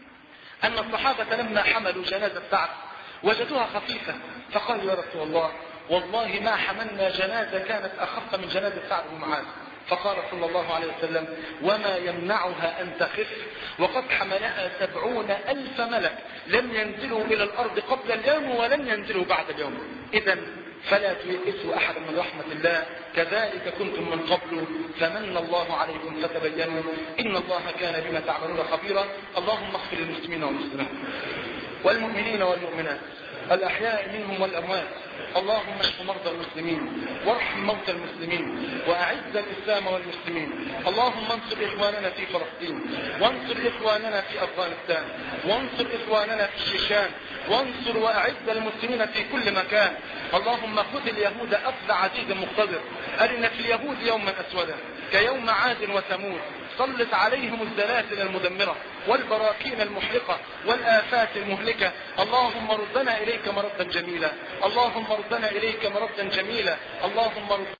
أن الصحابة لما حملوا جنازة سعد وجدوها خفيفة، فقالوا: يا رسول الله، والله ما حملنا جنازة كانت أخف من جنازة سعد بن معاذ. فقال صلى الله عليه وسلم: وما يمنعها أن تخف وقد حملها سبعون ألف ملك لم ينزلوا إلى الأرض قبل اليوم ولن ينزلوا بعد اليوم. إذن فلا تيئسوا أحد من رحمة الله، كذلك كنتم من قبل فمن الله عليكم فتبينوا إن الله كان بما تعملون خبيرا. اللهم اغفر للمسلمين والمسلمات والمؤمنين والمؤمنات الأحياء منهم والأموات. اللهم اشف مرضى المسلمين وارحم موتى المسلمين وأعز الإسلام والمسلمين. اللهم انصر إخواننا في فلسطين، وانصر إخواننا في أفغانستان، وانصر إخواننا في الشيشان، وانصر وأعز المسلمين في كل مكان. اللهم خذ اليهود أخذ عزيز مقتدر، أرنا في اليهود يوما أسودا كيوم عاد وثمود. سلط عليهم الزلازل المدمرة والبراكين المحرقة والآفات المهلكة. اللهم ردنا إليك مردا جميلا، اللهم ردنا إليك مردا جميلا، اللهم رد